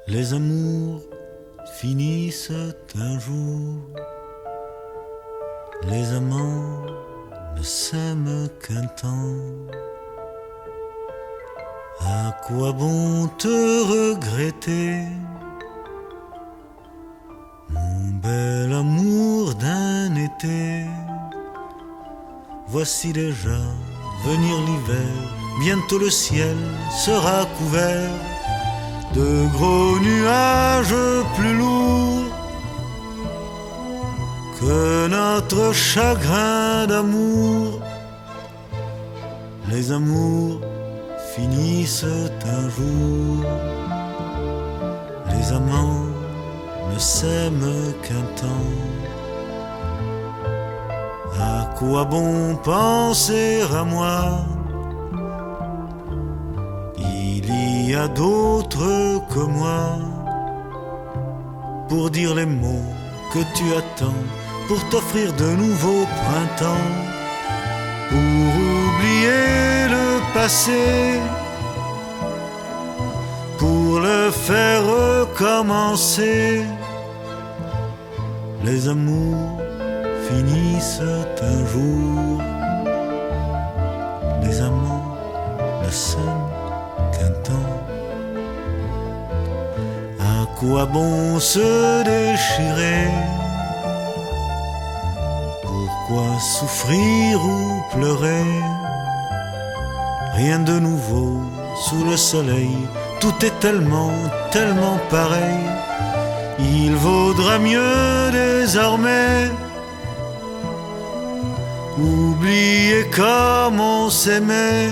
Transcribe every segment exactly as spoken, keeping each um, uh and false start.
Les amours finissent un jour, les amants ne s'aiment qu'un temps. À quoi bon te regretter, mon bel amour d'un été? Voici déjà venir l'hiver, bientôt le ciel sera couvert de gros nuages plus lourds que notre chagrin d'amour. Les amours finissent un jour, les amants ne s'aiment qu'un temps. À quoi bon penser à moi? Il y a d'autres que moi pour dire les mots que tu attends, pour t'offrir de nouveaux printemps, pour oublier le passé, pour le faire recommencer. Les amours finissent un jour, les amants ne s'aiment qu'un temps. À quoi bon se déchirer? Pourquoi souffrir ou pleurer? Rien de nouveau sous le soleil, tout est tellement, tellement pareil. Il vaudra mieux désormais oublier comme on s'aimait.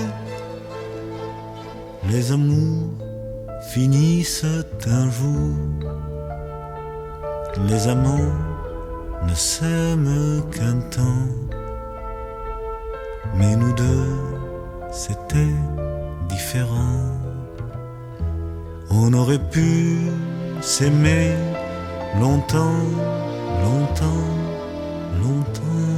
Les amours finissent un jour, les amants ne s'aiment qu'un temps. Mais nous deux, c'était différent. On aurait pu s'aimer longtemps, longtemps, longtemps.